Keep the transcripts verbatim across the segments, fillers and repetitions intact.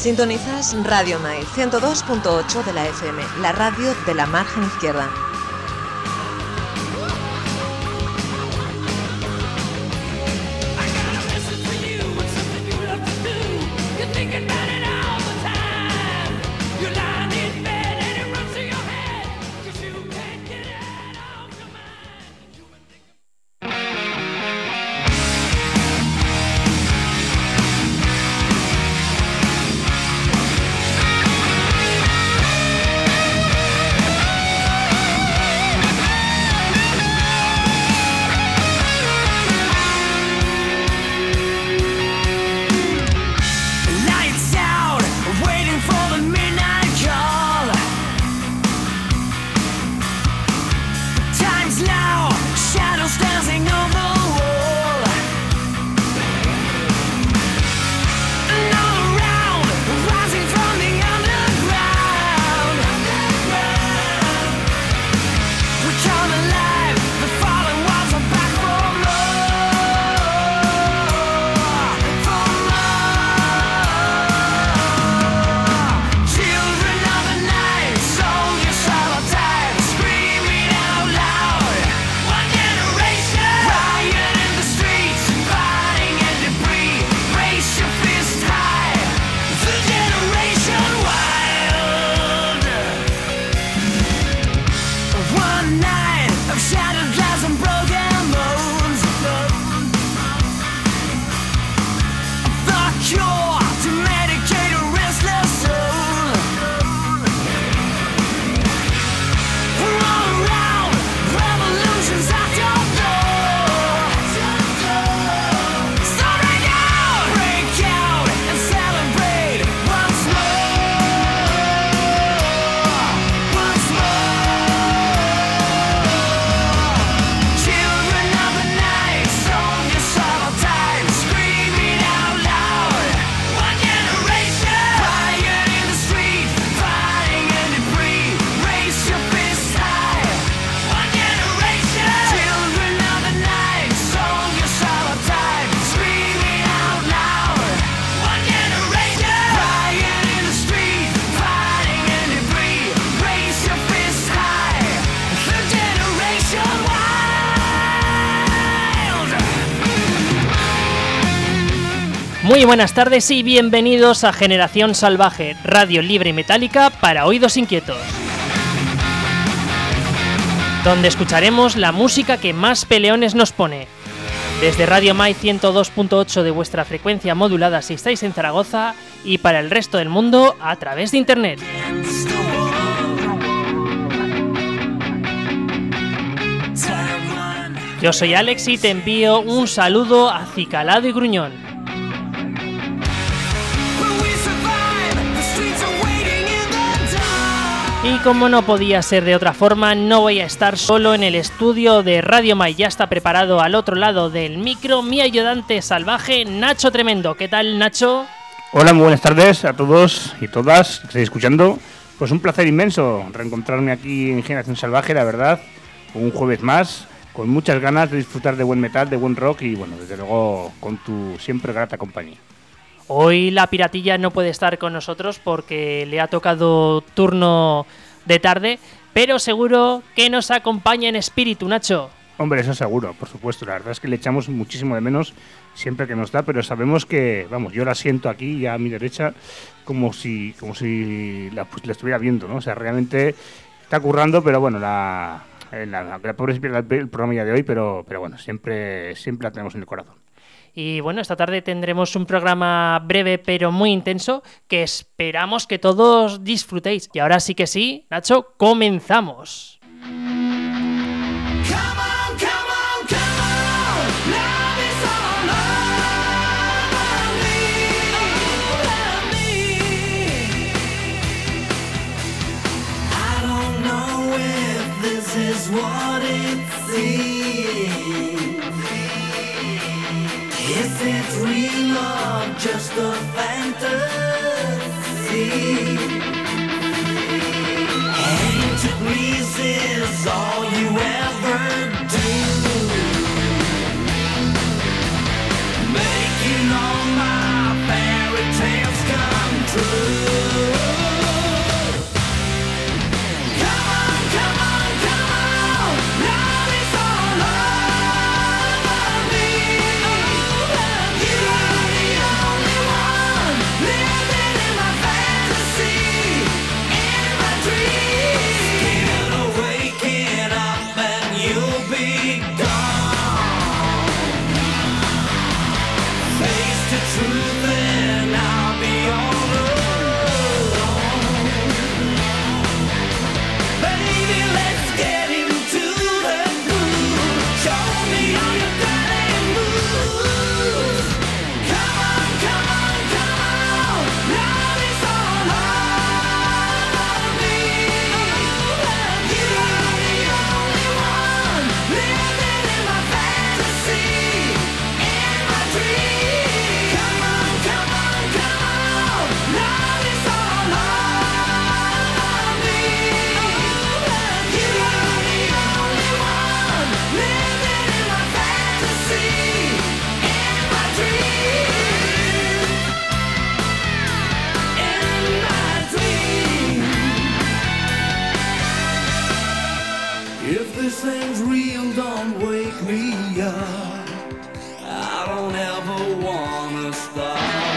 Sintonizas Radio Mai ciento dos punto ocho de la F M, la radio de la margen izquierda. Muy buenas tardes y bienvenidos a Generación Salvaje, radio libre y metálica para oídos inquietos, donde escucharemos la música que más peleones nos pone. Desde Radio Mai ciento dos punto ocho de vuestra frecuencia modulada si estáis en Zaragoza y para el resto del mundo a través de internet. Yo soy Alex y te envío un saludo acicalado y gruñón. Y como no podía ser de otra forma, no voy a estar solo en el estudio de Radio Mai. Ya está preparado al otro lado del micro mi ayudante salvaje, Nacho Tremendo. ¿Qué tal, Nacho? Hola, muy buenas tardes a todos y todas que estáis escuchando. Pues un placer inmenso reencontrarme aquí en Generación Salvaje, la verdad. Un jueves más, con muchas ganas de disfrutar de buen metal, de buen rock y, bueno, desde luego con tu siempre grata compañía. Hoy la piratilla no puede estar con nosotros porque le ha tocado turno de tarde, pero seguro que nos acompaña en espíritu, Nacho. Hombre, eso seguro, por supuesto. La verdad es que le echamos muchísimo de menos siempre que nos da, pero sabemos que, vamos, yo la siento aquí ya a mi derecha como si como si la, pues, la estuviera viendo, ¿no? O sea, realmente está currando, pero bueno, la, la, la, la pobre es el programa ya de hoy, pero, pero bueno, siempre, siempre la tenemos en el corazón. Y bueno, esta tarde tendremos un programa breve pero muy intenso que esperamos que todos disfrutéis. Y ahora sí que sí, Nacho, comenzamos. Is it real or just a fantasy? eighty degrees is all you ever do, making all my fairy tales come true. wake me up. I don't ever wanna stop.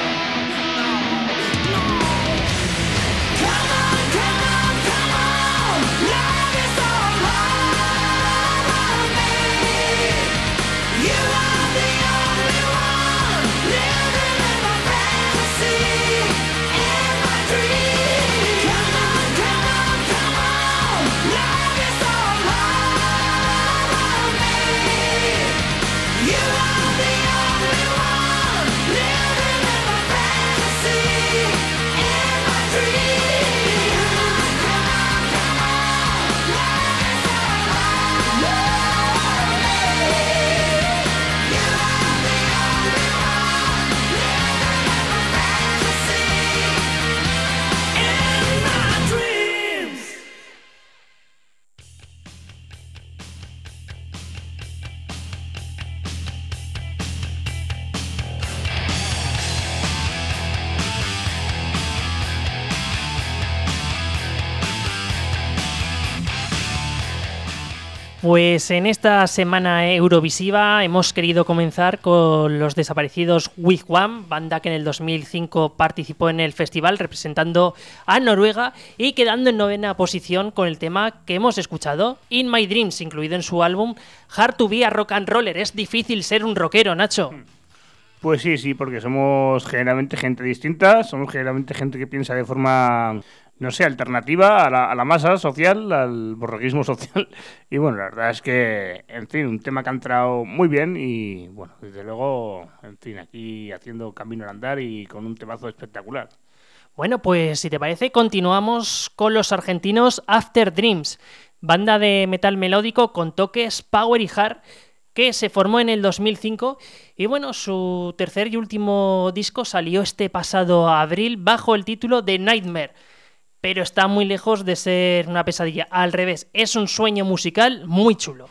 Pues en esta semana eurovisiva hemos querido comenzar con los desaparecidos Wigwam, banda que en el dos mil cinco participó en el festival representando a Noruega y quedando en novena posición con el tema que hemos escuchado, In My Dreams, incluido en su álbum Hard to Be a Rock and Roller. Es difícil ser un rockero, Nacho. Pues sí, sí, porque somos generalmente gente distinta, somos generalmente gente que piensa de forma, no sé, alternativa a la, a la masa social, al borreguismo social. Y bueno, la verdad es que, en fin, un tema que ha entrado muy bien y, bueno, desde luego, en fin, aquí haciendo camino al andar y con un temazo espectacular. Bueno, pues si te parece, continuamos con los argentinos After Dreams, banda de metal melódico con toques power y hard, que se formó en el dos mil cinco y bueno, su tercer y último disco salió este pasado abril bajo el título de Nightmare, pero está muy lejos de ser una pesadilla, al revés, es un sueño musical muy chulo.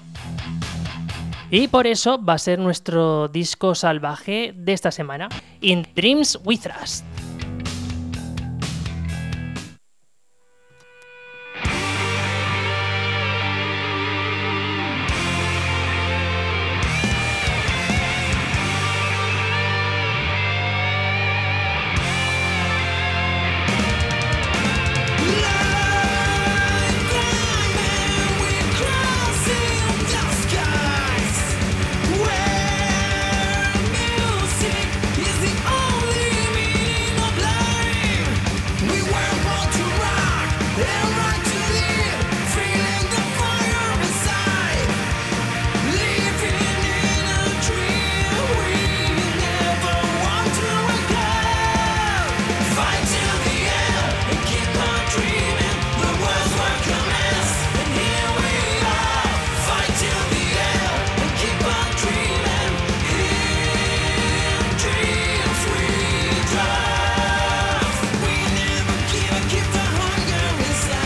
Y por eso va a ser nuestro disco salvaje de esta semana, In Dreams We Trust. Inside.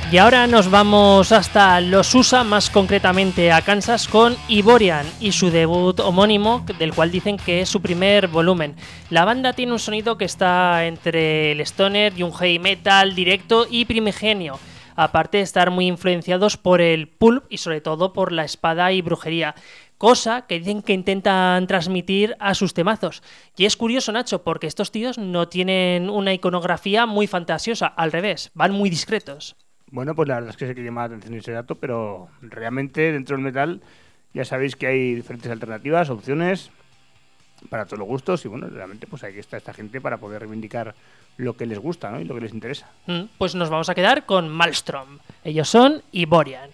Y ahora nos vamos hasta los U S A, más concretamente a Kansas, con Ivorian y su debut homónimo, del cual dicen que es su primer volumen. La banda tiene un sonido que está entre el stoner y un heavy metal directo y primigenio, aparte de estar muy influenciados por el pulp y sobre todo por la espada y brujería, cosa que dicen que intentan transmitir a sus temazos. Y es curioso, Nacho, porque estos tíos no tienen una iconografía muy fantasiosa, al revés, van muy discretos. Bueno, pues la verdad es que sé que llama la atención ese dato, pero realmente dentro del metal ya sabéis que hay diferentes alternativas, opciones para todos los gustos y bueno, realmente pues ahí está esta gente para poder reivindicar lo que les gusta, ¿no? Y lo que les interesa. Mm, pues nos vamos a quedar con Maelstrom. Ellos son Ivorian.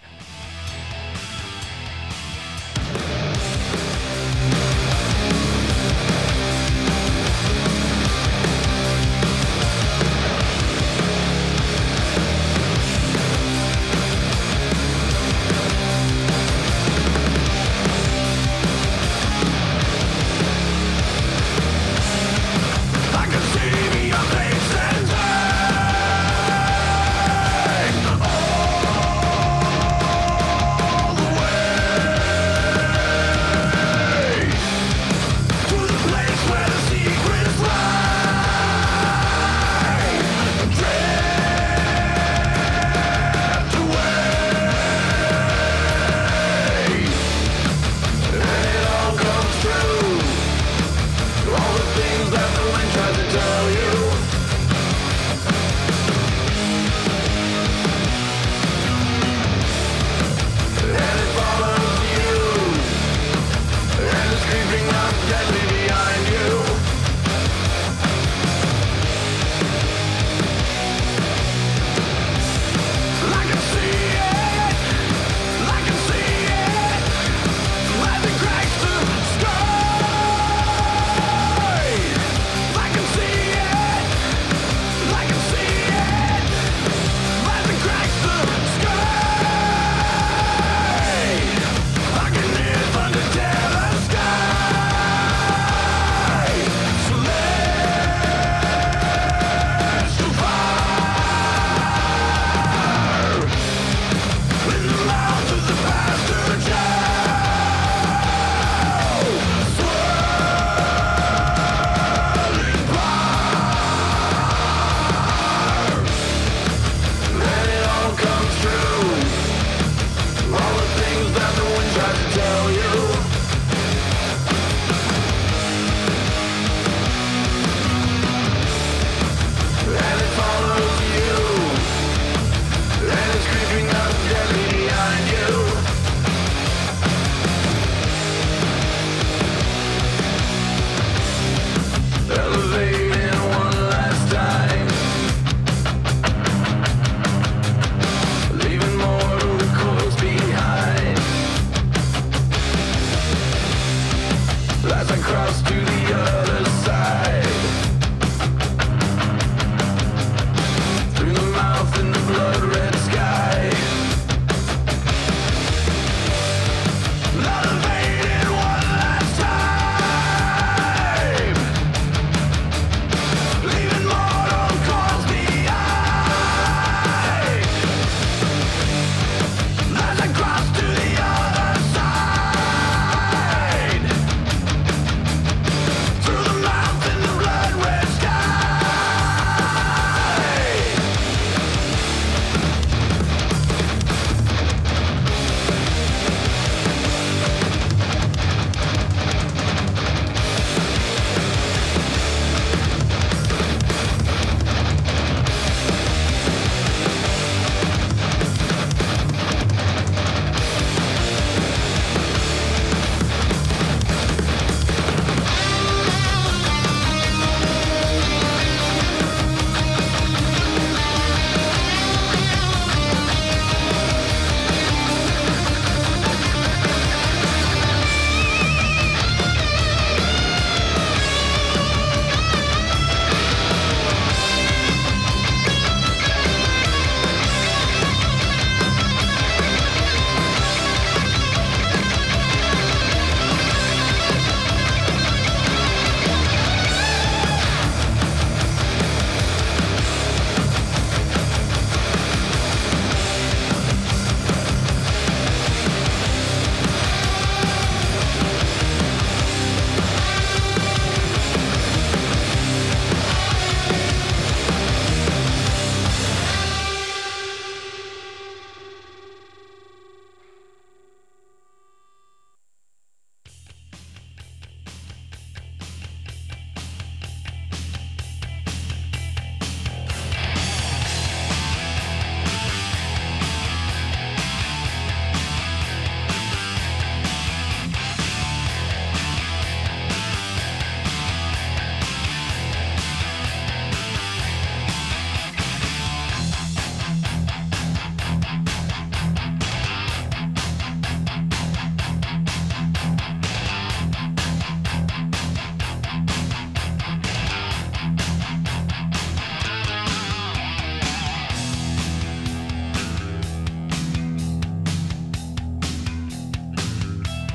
Through the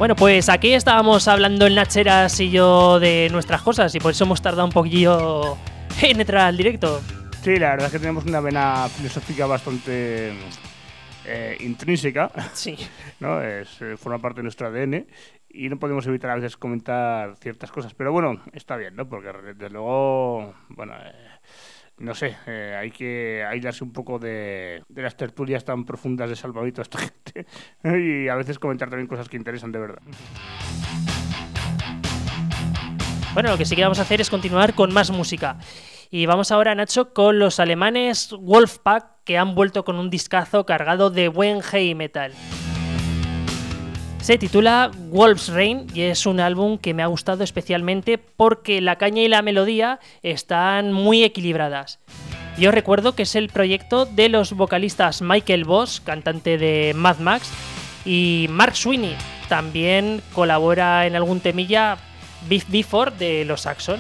Bueno, pues aquí estábamos hablando el Nacheras y yo de nuestras cosas y por eso hemos tardado un poquillo en entrar al directo. Sí, la verdad es que tenemos una vena filosófica bastante eh, intrínseca, Sí. ¿no? Es, eh, forma parte de nuestro A D N y no podemos evitar a veces comentar ciertas cosas, pero bueno, está bien, ¿no? Porque desde luego, bueno, eh, no sé, eh, hay que aislarse un poco de, de las tertulias tan profundas de Salvadito a esta gente y a veces comentar también cosas que interesan de verdad. Bueno, lo que sí que vamos a hacer es continuar con más música. Y vamos ahora, Nacho, con los alemanes Wolfpack, que han vuelto con un discazo cargado de buen heavy metal. Se titula Wolf's Rain y es un álbum que me ha gustado especialmente porque la caña y la melodía están muy equilibradas. Yo recuerdo que es el proyecto de los vocalistas Michael Voss, cantante de Mad Max, y Mark Sweeney. También colabora en algún temilla Biff Bifford de los Saxon.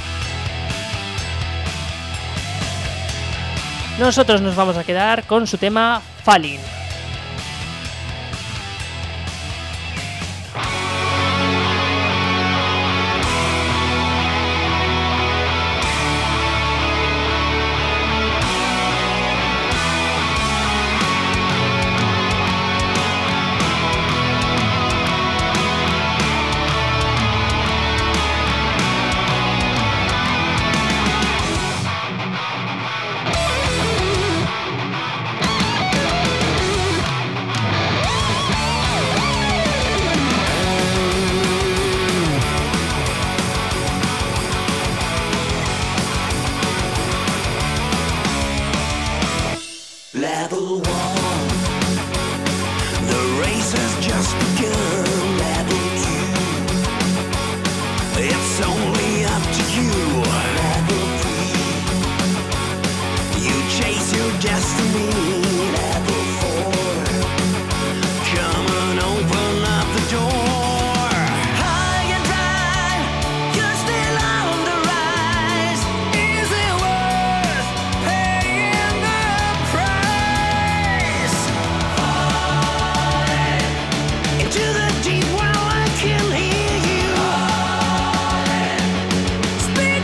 Nosotros nos vamos a quedar con su tema Falling. Level one, the race has just begun. Level two, it's only up to you. Level three, you chase your destiny. Level four, come and open up the door. High and dry, you're still on the rise. Is it worth paying the price? Into the deep well I can hear you. Speak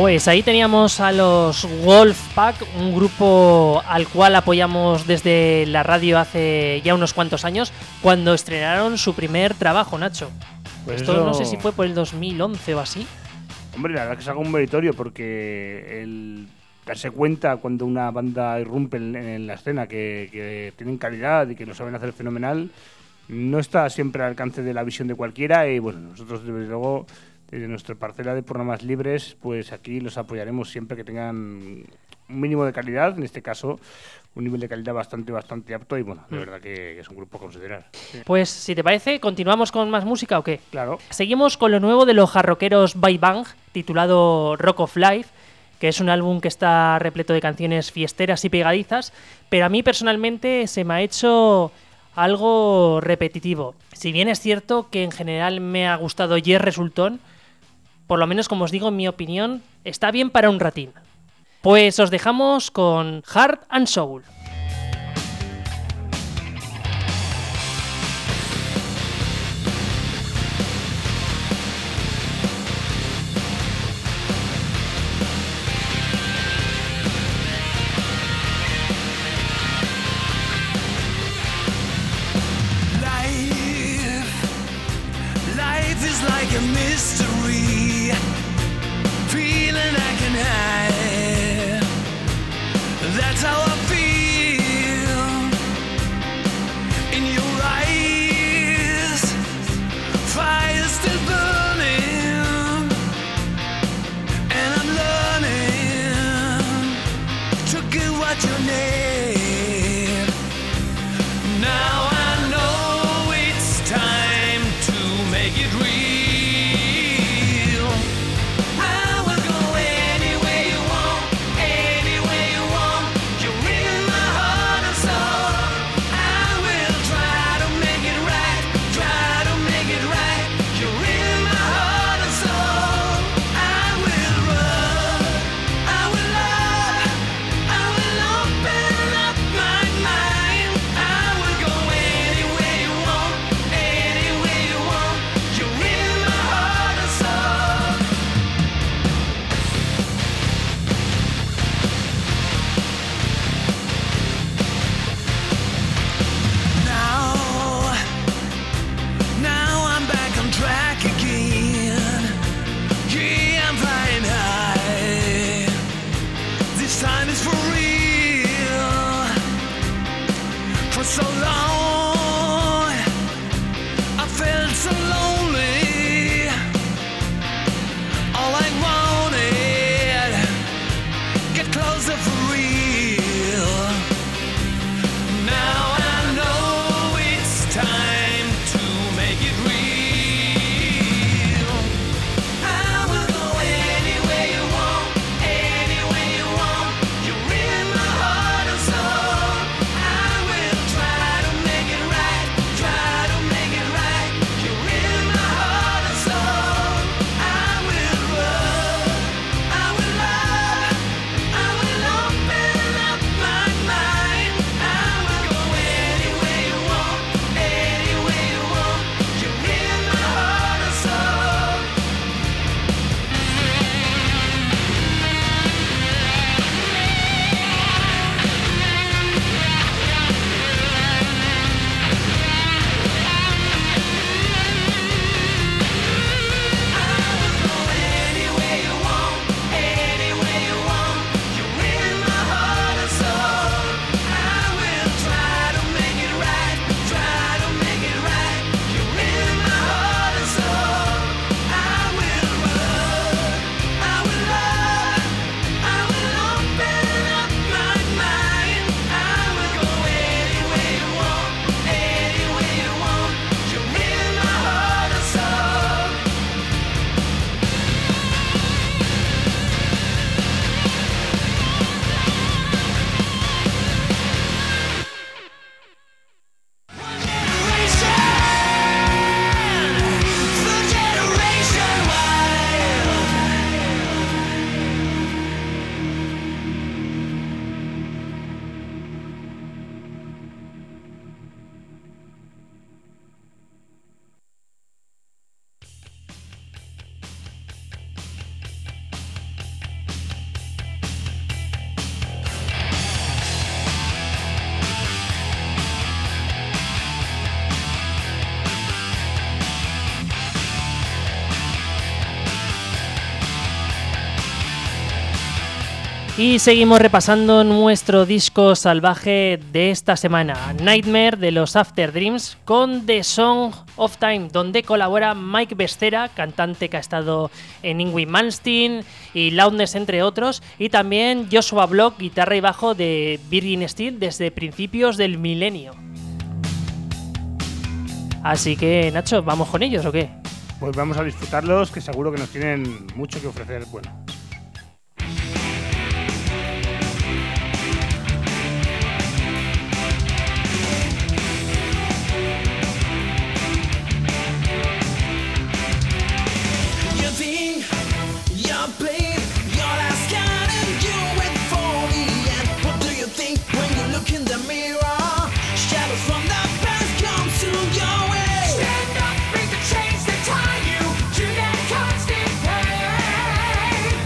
Pues ahí teníamos a los Wolfpack, un grupo al cual apoyamos desde la radio hace ya unos cuantos años, cuando estrenaron su primer trabajo, Nacho. Pues Esto eso... no sé si fue por el dos mil once o así. Hombre, la verdad que es algo meritorio porque el darse cuenta cuando una banda irrumpe en, en la escena que, que tienen calidad y que lo saben hacer fenomenal, no está siempre al alcance de la visión de cualquiera y bueno, nosotros desde luego desde nuestra parcela de programas libres, pues aquí los apoyaremos siempre que tengan un mínimo de calidad, en este caso un nivel de calidad bastante bastante apto y bueno, de verdad que es un grupo a considerar. Sí. Pues si te parece, ¿continuamos con más música o qué? Claro. Seguimos con lo nuevo de los jarroqueros Bye Bang, titulado Rock of Life, que es un álbum que está repleto de canciones fiesteras y pegadizas, pero a mí personalmente se me ha hecho algo repetitivo. Si bien es cierto que en general me ha gustado Yes Resultón, por lo menos, como os digo, en mi opinión, está bien para un ratín. Pues os dejamos con Heart and Soul. Life, life is like a mystery, feeling I can hide. That's how I feel. In your eyes, fire still burning, and I'm learning to get what you need. Now I know it's time to make it real. I will go anywhere you want, anywhere you want. You're Y seguimos repasando nuestro disco salvaje de esta semana, Nightmare de los After Dreams, con The Song of Time, donde colabora Mike Bestera, cantante que ha estado en Yngwie Malmsteen y Loudness, entre otros, y también Joshua Block, guitarra y bajo de Virgin Steel desde principios del milenio. Así que, Nacho, ¿vamos con ellos o qué? Pues vamos a disfrutarlos, que seguro que nos tienen mucho que ofrecer. Bueno. Stand up, break the chains that tie you to that constant pain.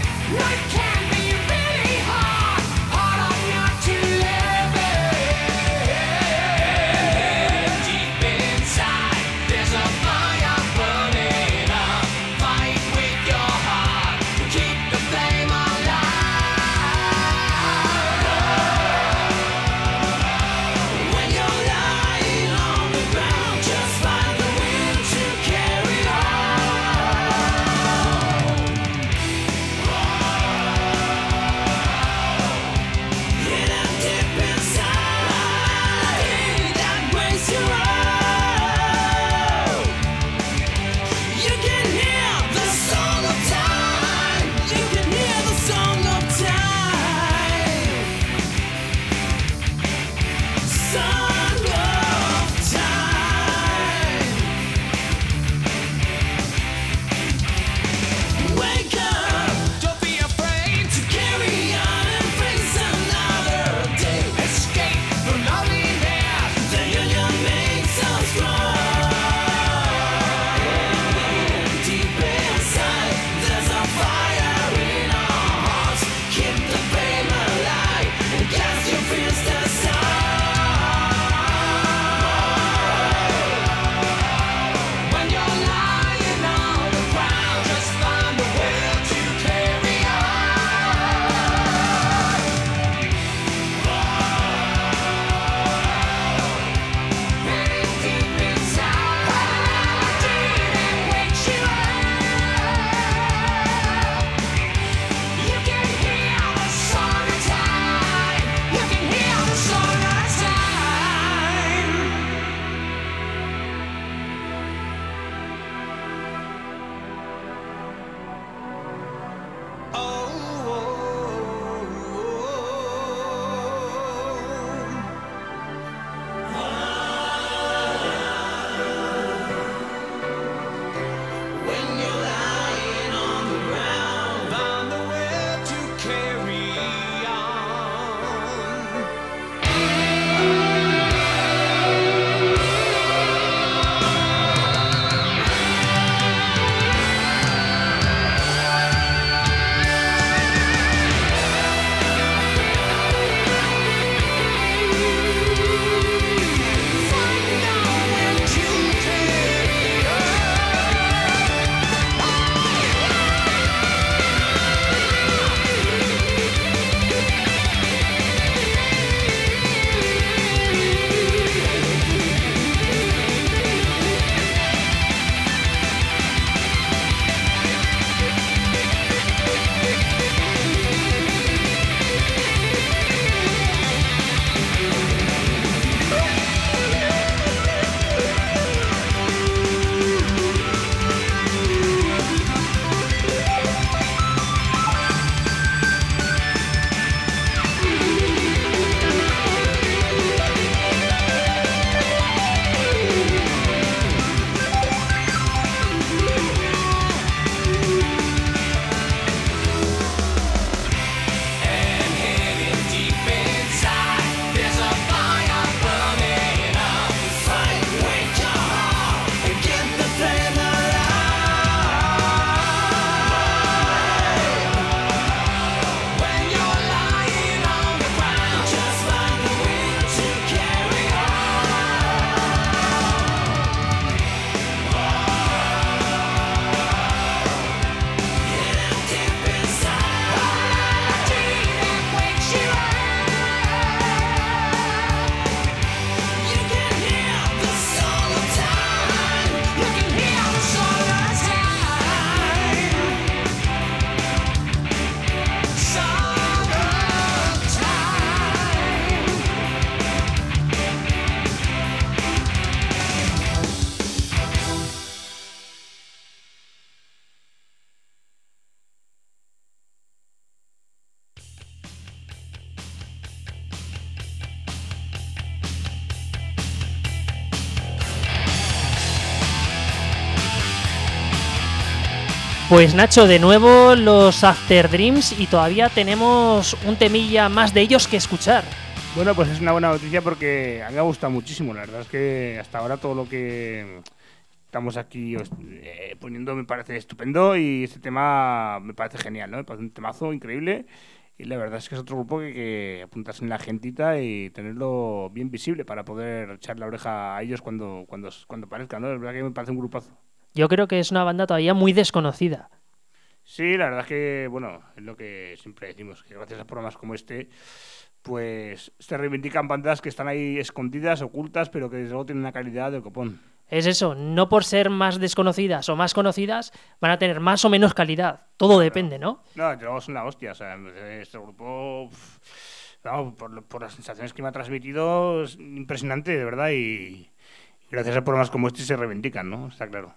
Pues Nacho, de nuevo los After Dreams y todavía tenemos un temilla más de ellos que escuchar. Bueno, pues es una buena noticia porque a mí me ha gustado muchísimo. La verdad es que hasta ahora todo lo que estamos aquí eh, poniendo me parece estupendo y este tema me parece genial, ¿no? Me parece un temazo increíble y la verdad es que es otro grupo que hay que apuntarse en la agentita y tenerlo bien visible para poder echar la oreja a ellos cuando, cuando, cuando parezcan, ¿no? Es verdad que me parece un grupazo. Yo creo que es una banda todavía muy desconocida. Sí, la verdad es que, bueno, es lo que siempre decimos, que gracias a programas como este, pues se reivindican bandas que están ahí escondidas, ocultas, pero que desde luego tienen una calidad del copón. Es eso, no por ser más desconocidas o más conocidas van a tener más o menos calidad. Todo depende, ¿no? No, desde luego son la hostia, o sea, este grupo, vamos, por, por las sensaciones que me ha transmitido, es impresionante, de verdad, y gracias a programas como este se reivindican, ¿no? Está claro.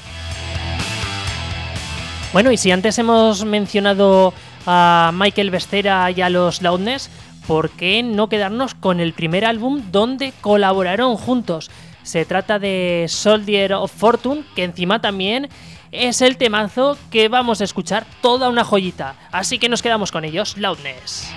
Bueno, y si antes hemos mencionado a Michael Bestera y a los Loudness, ¿por qué no quedarnos con el primer álbum donde colaboraron juntos? Se trata de Soldier of Fortune, que encima también es el temazo que vamos a escuchar, toda una joyita. Así que nos quedamos con ellos, Loudness.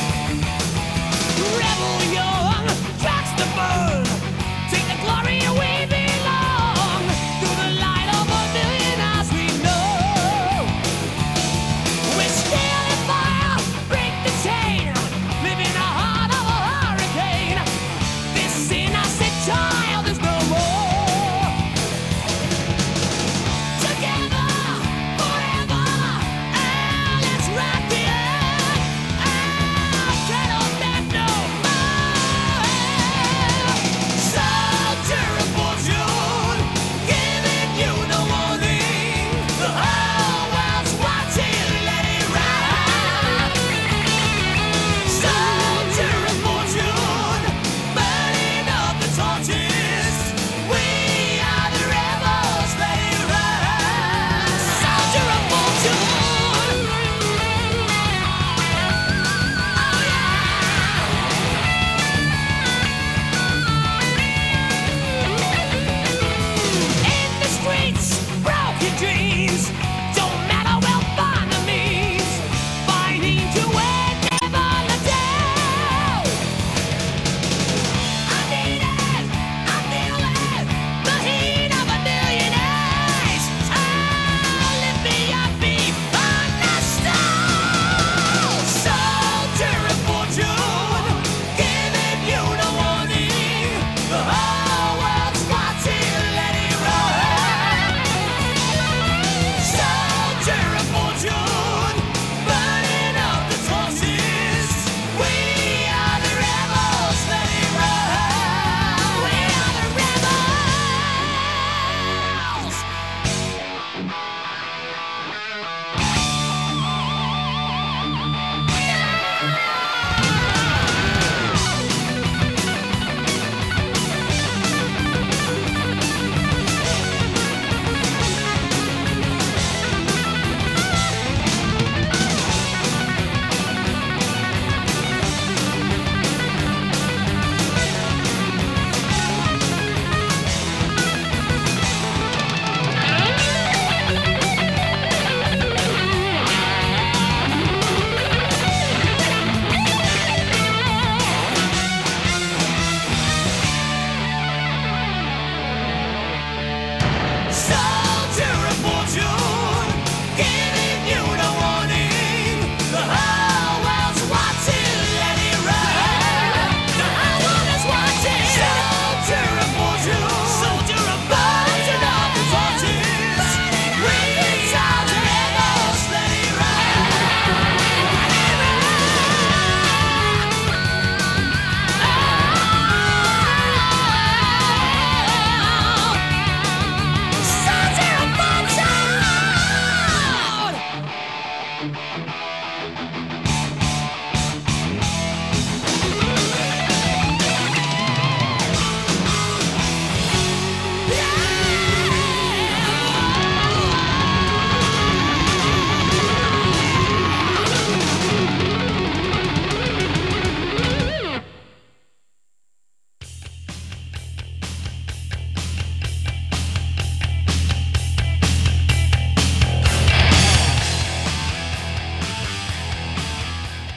Rebel young, tracks to burn. Take the glory away.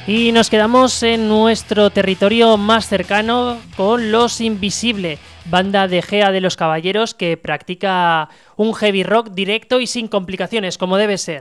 Y nos quedamos en nuestro territorio más cercano con Los Invisible, banda de Gea de los Caballeros que practica un heavy rock directo y sin complicaciones, como debe ser.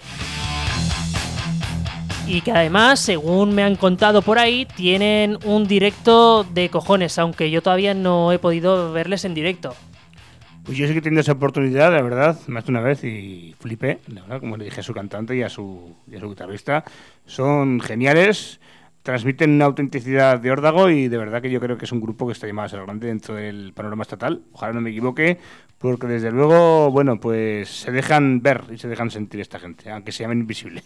Y que además, según me han contado por ahí, tienen un directo de cojones, aunque yo todavía no he podido verles en directo. Pues yo sí que he tenido esa oportunidad, la verdad, más de una vez y flipé, la verdad, como le dije a su cantante y a su, y a su guitarrista. Son geniales, transmiten una autenticidad de órdago y de verdad que yo creo que es un grupo que está llamado a ser grande dentro del panorama estatal. Ojalá no me equivoque, porque desde luego, bueno, pues se dejan ver y se dejan sentir esta gente, aunque se llamen Invisible.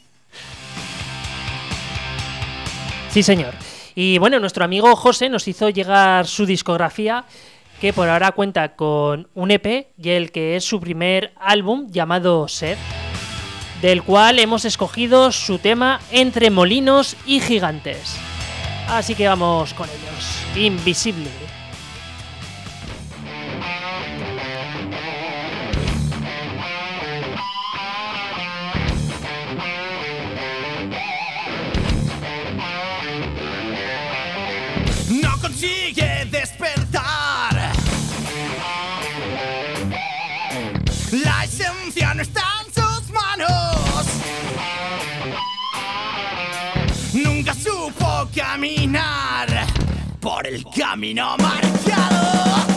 Sí, señor. Y bueno, nuestro amigo José nos hizo llegar su discografía, que por ahora cuenta con un E P y el que es su primer álbum llamado Ser, del cual hemos escogido su tema Entre Molinos y Gigantes. Así que vamos con ellos. Invisible. No consigue despertar. La esencia no está en sus manos. Nunca supo caminar por el camino marcado.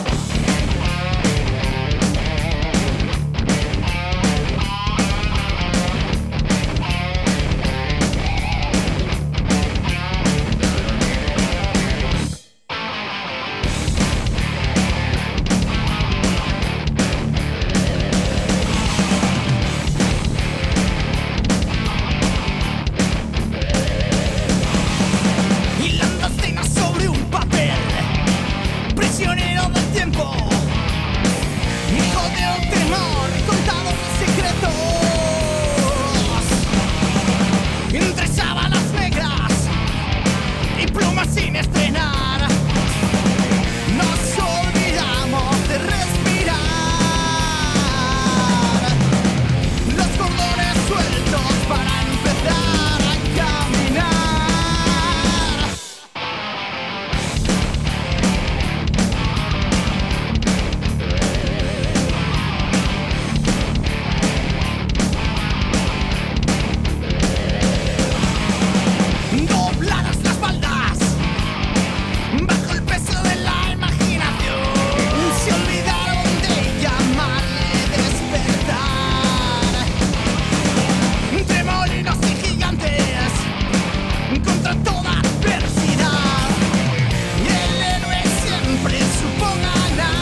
Hilando escenas sobre un papel, prisionero del tiempo, hijo de un temor, contado en secretos, entre sábanas negras y plumas sin estrenar. Nos olvidamos de respirar. Los cordones sueltos para empezar a caminar. Dobladas las espaldas bajo el peso de la imaginación, se olvidaron de llamarle despertar. Entre molinos y gigantes, contra toda adversidad, y el héroe siempre supo ganar.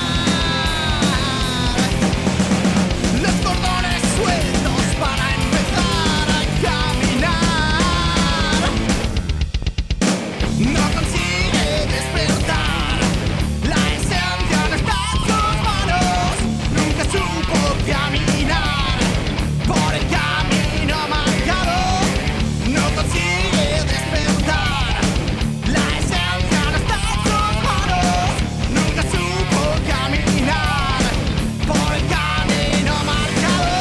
Los cordones sueltos para empezar a caminar. No consigue despertar. La esencia no está en sus manos. Nunca supo caminar por el camino marcado. No consigue despertar. La esencia no está en sus manos. Nunca supo caminar por el camino marcado.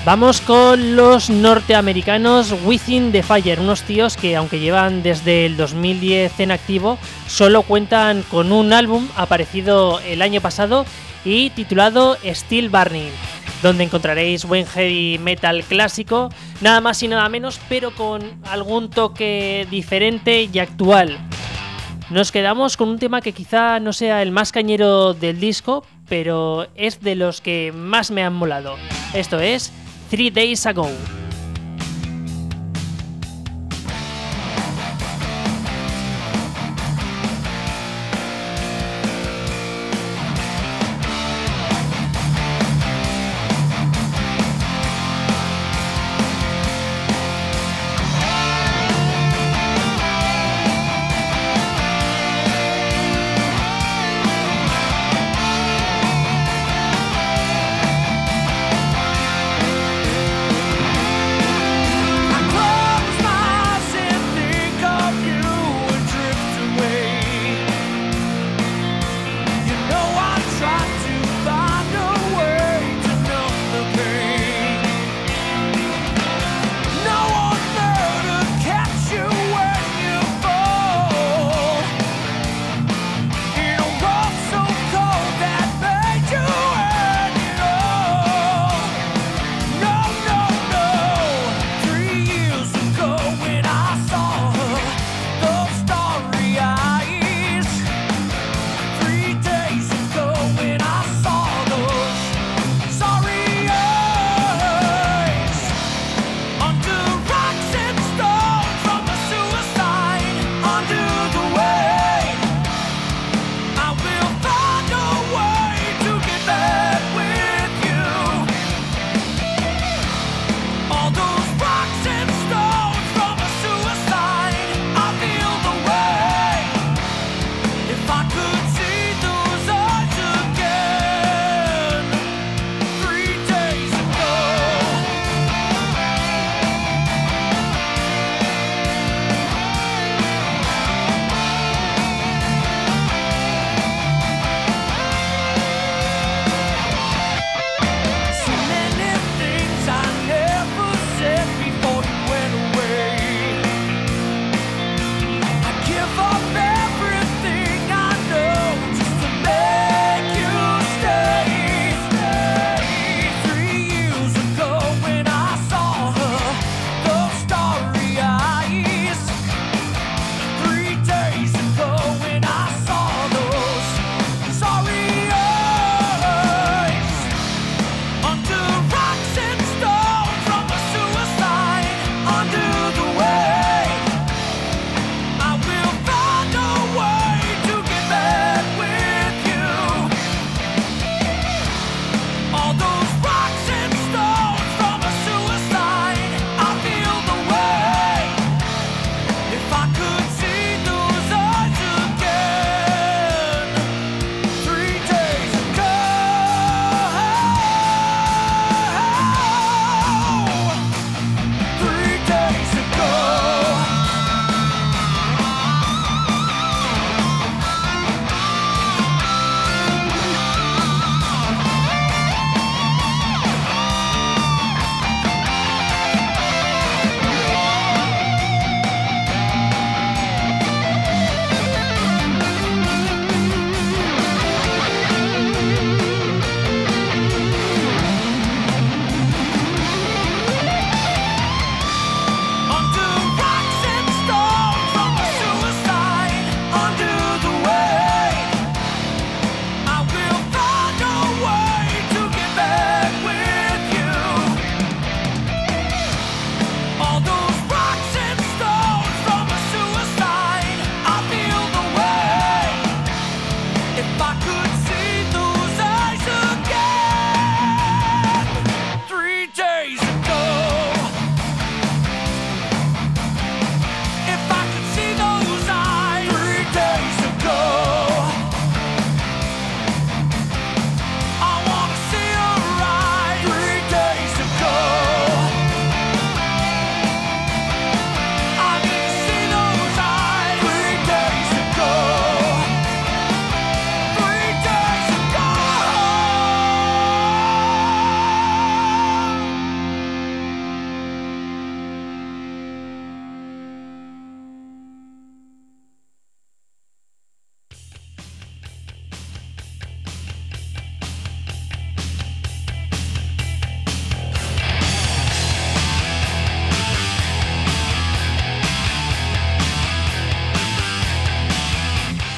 Vamos con los norteamericanos Within the Fire, unos tíos que aunque llevan desde el dos mil diez en activo, solo cuentan con un álbum aparecido el año pasado y titulado Still Burning, donde encontraréis buen heavy metal clásico, nada más y nada menos, pero con algún toque diferente y actual. Nos quedamos con un tema que quizá no sea el más cañero del disco, pero es de los que más me han molado. Esto es Three Days Ago. Three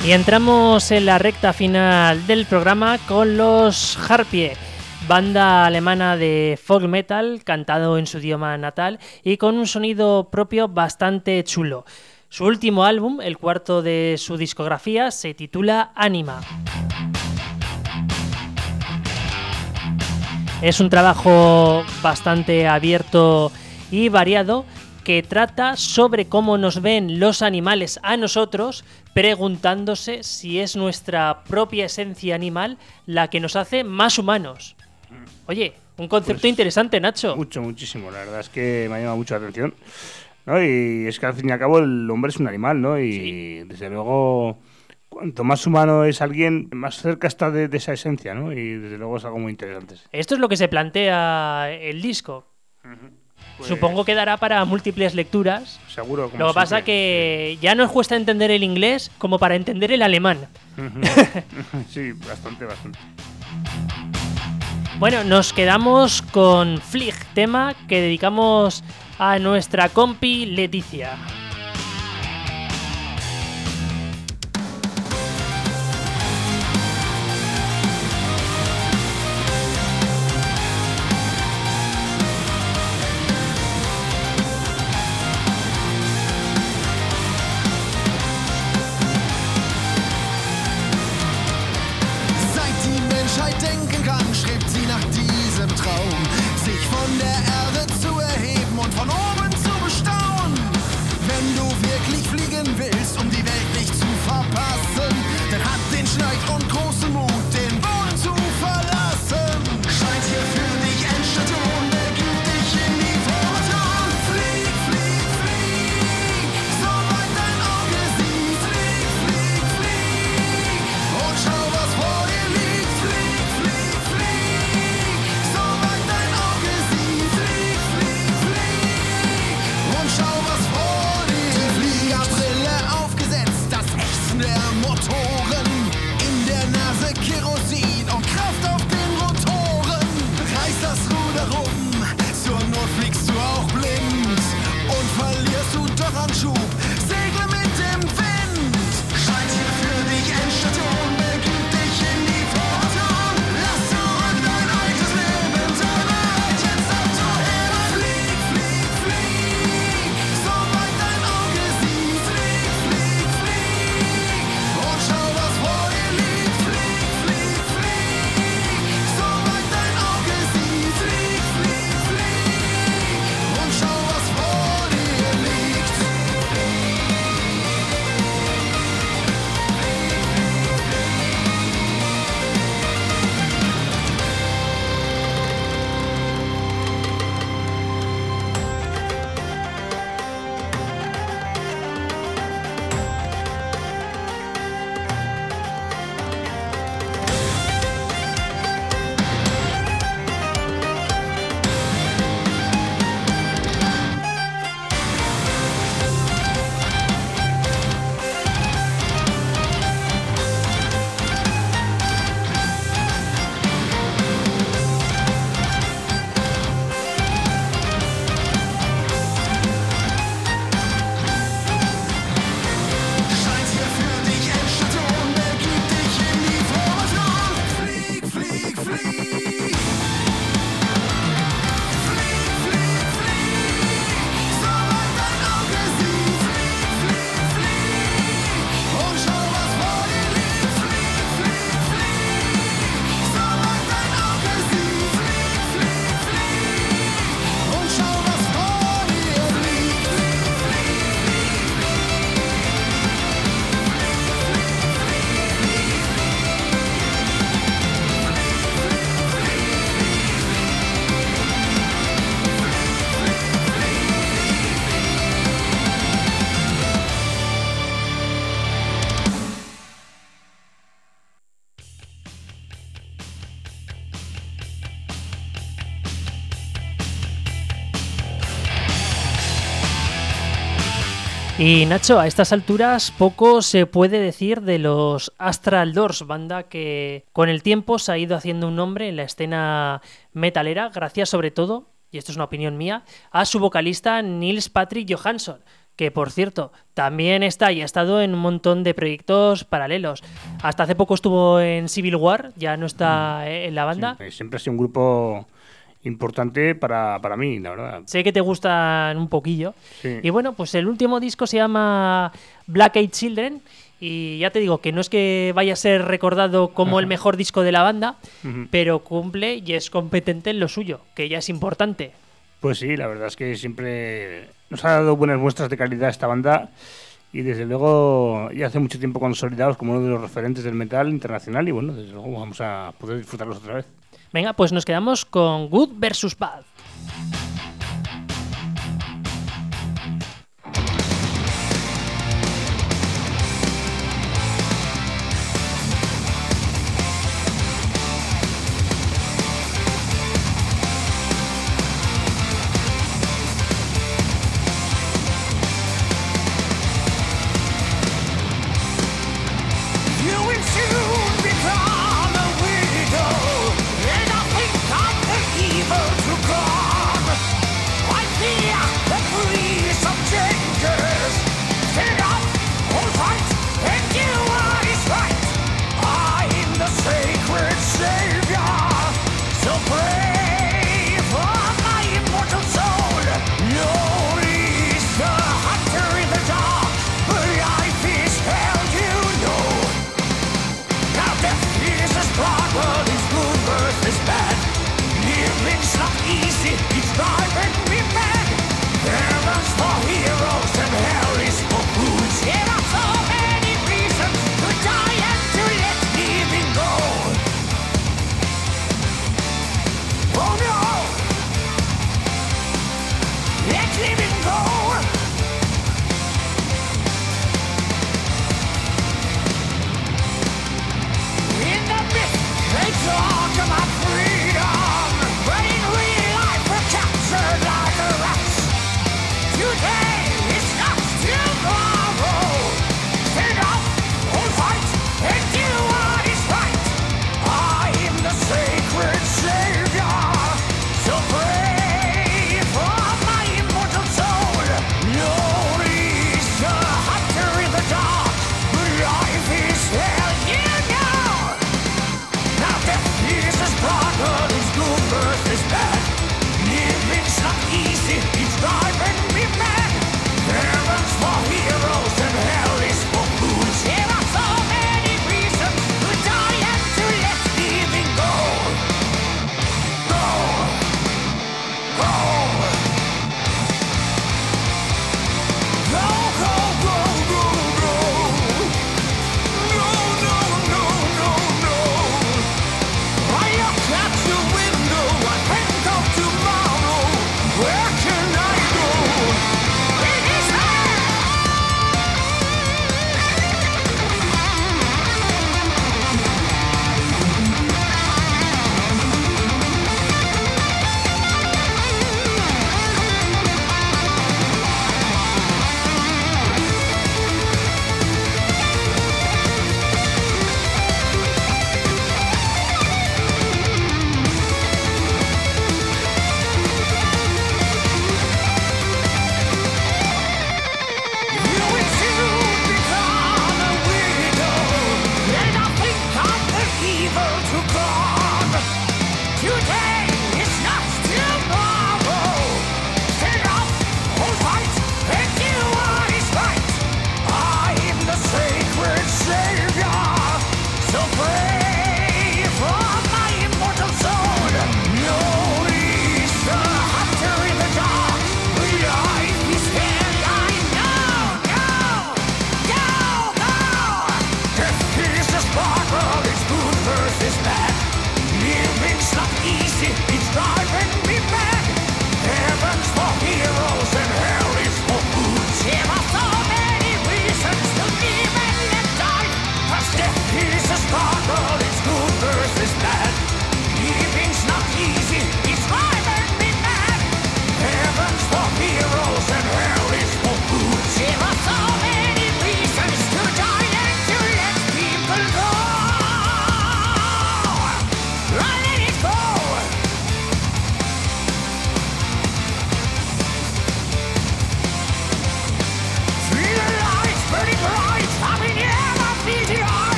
Y entramos en la recta final del programa con los Harpie, banda alemana de folk metal cantado en su idioma natal y con un sonido propio bastante chulo. Su último álbum, el cuarto de su discografía, se titula Anima. Es un trabajo bastante abierto y variado que trata sobre cómo nos ven los animales a nosotros, preguntándose si es nuestra propia esencia animal la que nos hace más humanos. Oye, un concepto pues interesante, Nacho. Mucho, muchísimo. La verdad es que me ha llamado mucho la atención, ¿no? Y es que al fin y al cabo el hombre es un animal, ¿no? Y sí, desde luego, cuanto más humano es alguien, más cerca está de, de esa esencia, ¿no? Y desde luego es algo muy interesante. Esto es lo que se plantea el disco. Uh-huh. Pues supongo que dará para múltiples lecturas. Seguro. Como lo que pasa que ya nos cuesta entender el inglés como para entender el alemán. Uh-huh. Sí, bastante, bastante. Bueno, nos quedamos con Flieg, tema que dedicamos a nuestra compi Leticia. Y Nacho, a estas alturas poco se puede decir de los Astral Doors, banda que con el tiempo se ha ido haciendo un nombre en la escena metalera, gracias sobre todo, y esto es una opinión mía, a su vocalista Nils Patrick Johansson. que por cierto, también está y ha estado en un montón de proyectos paralelos. Hasta hace poco estuvo en Civil War, ya no está en la banda. Siempre, siempre ha sido un grupo importante para, para mí, la verdad. Sé que te gustan un poquillo. Sí. Y bueno, pues el último disco se llama Black Eyed Children. Y ya te digo que no es que vaya a ser recordado como el mejor disco de la banda, Ujú. pero cumple y es competente en lo suyo, que ya es importante. Pues sí, la verdad es que siempre nos ha dado buenas muestras de calidad esta banda y desde luego ya hace mucho tiempo consolidados como uno de los referentes del metal internacional y bueno, desde luego vamos a poder disfrutarlos otra vez. Venga, pues nos quedamos con Good versus Bad. You will soon become a widow, and I think of the evil to come.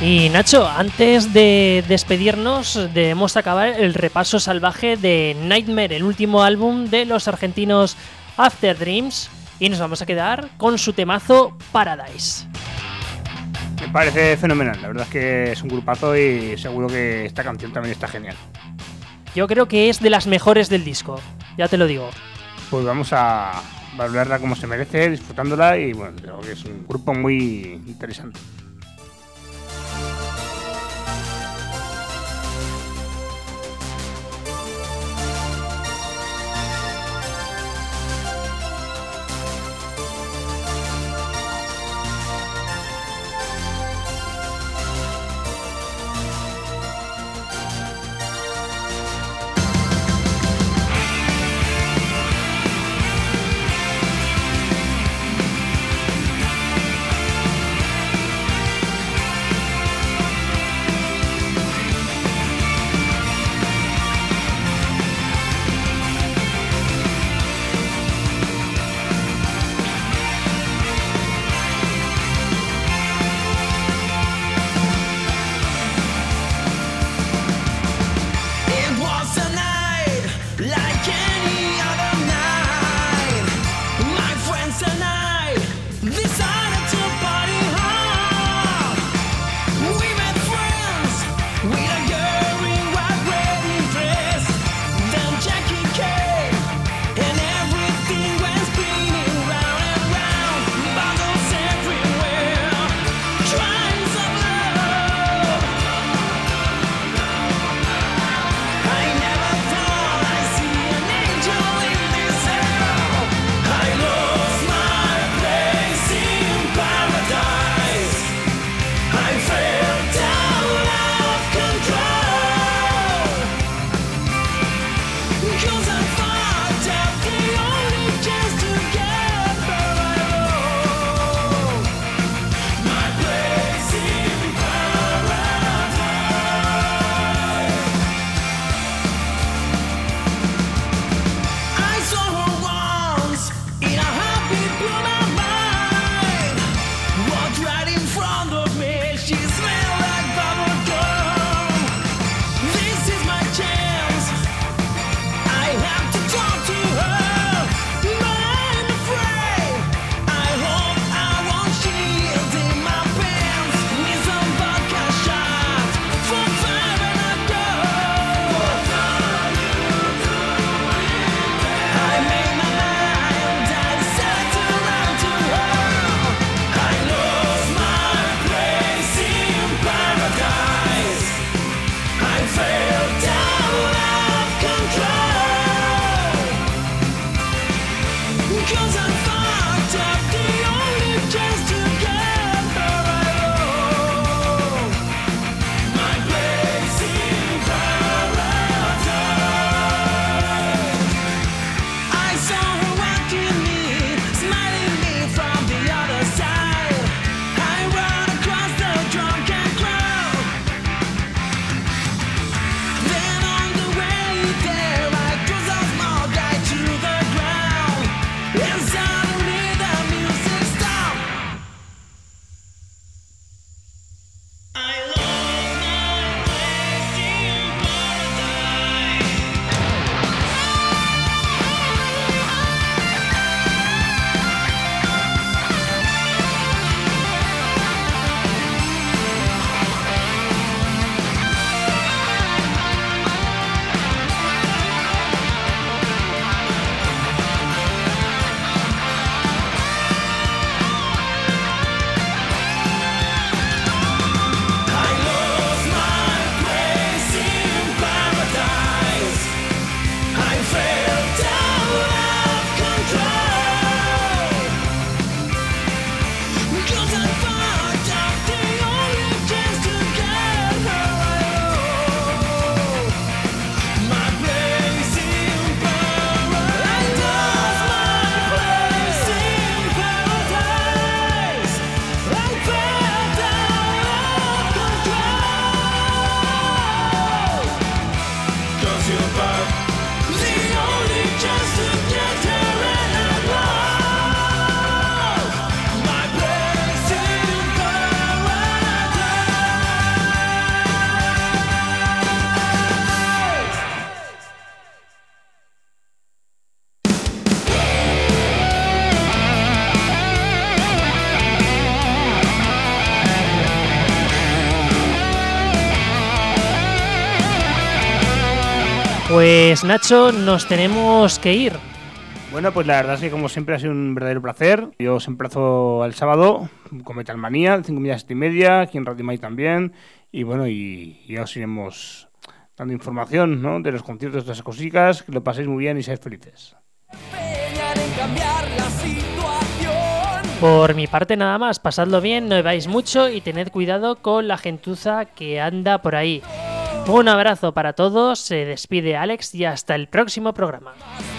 Y Nacho, antes de despedirnos, debemos acabar el repaso salvaje de Nightmare, el último álbum de los argentinos After Dreams, y nos vamos a quedar con su temazo Paradise. Me parece fenomenal, la verdad es que es un grupazo y seguro que esta canción también está genial. Yo creo que es de las mejores del disco, ya te lo digo. Pues vamos a valorarla como se merece, disfrutándola, y bueno, creo que es un grupo muy interesante. I have Pues Nacho, nos tenemos que ir. Bueno, pues la verdad es que como siempre ha sido un verdadero placer. Yo os emplazo al sábado con Metalmanía, de cinco y media a siete y media, aquí en Radio Mai también. Y bueno, y ya os iremos dando información, ¿no?, de los conciertos, de las cositas. Que lo paséis muy bien y seáis felices. Por mi parte nada más, pasadlo bien, no bebáis mucho y tened cuidado con la gentuza que anda por ahí. Un abrazo para todos, se despide Alex y hasta el próximo programa.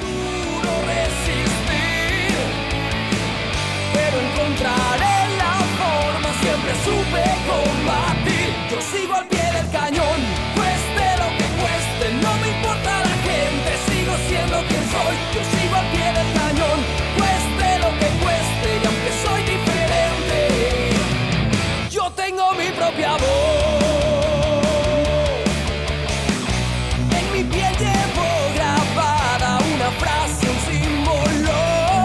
Pero encontraré la forma, siempre supe combatir. Yo sigo al pie del cañón, cueste lo que cueste, no me importa la gente, sigo siendo quien soy. Yo sigo al pie del cañón, cueste lo que cueste, y aunque soy diferente, yo tengo mi propia voz. En mi piel llevo grabada una frase, un símbolo.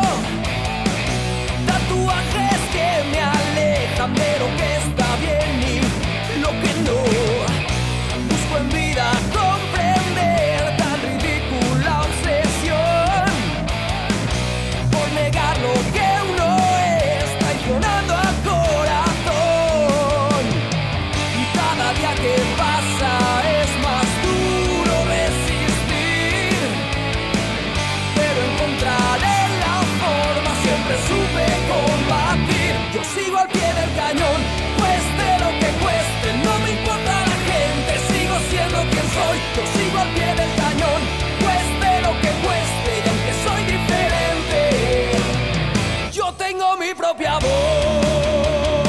Tatuajes que me alejan de lo que está bien y lo que no. Busco en vida comprender tan ridícula obsesión por negar lo que uno es, traicionando al corazón. Y cada día que pasa es más duro resistir, pero encontraré la forma, siempre supe combatir. Yo sigo al pie del cañón, cueste lo que cueste, no me importa la gente, sigo siendo quien soy. Yo sigo al pie del cañón, cueste lo que cueste, y aunque soy diferente, yo tengo mi propia voz.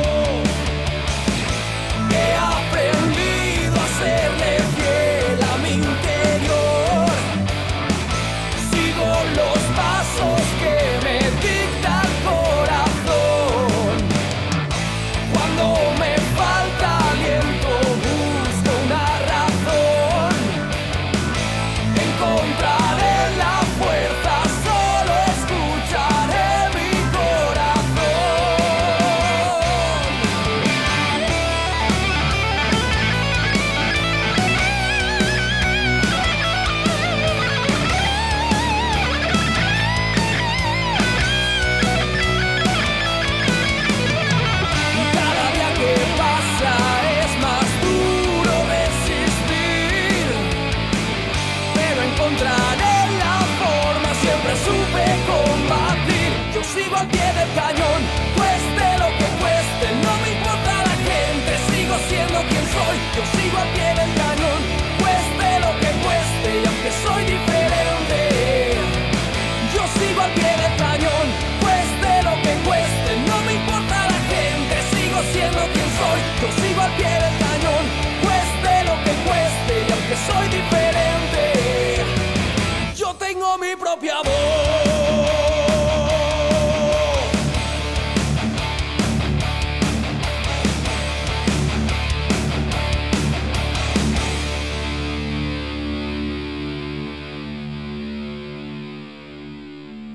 He aprendido a serle fiel a mi interior, sigo los pasos que me dicta el corazón. Cuando me falta aliento busco una razón, encontraré la fuerza, solo escucharé mi corazón. Y cada día que pasa es más duro resistir, pero encontraré la forma, siempre supe combatir. Yo sigo al pie del cañón, cueste lo que cueste, no me importa la gente, sigo siendo quien soy. Yo sigo al pie del cañón, cueste lo que cueste, y aunque soy diferente,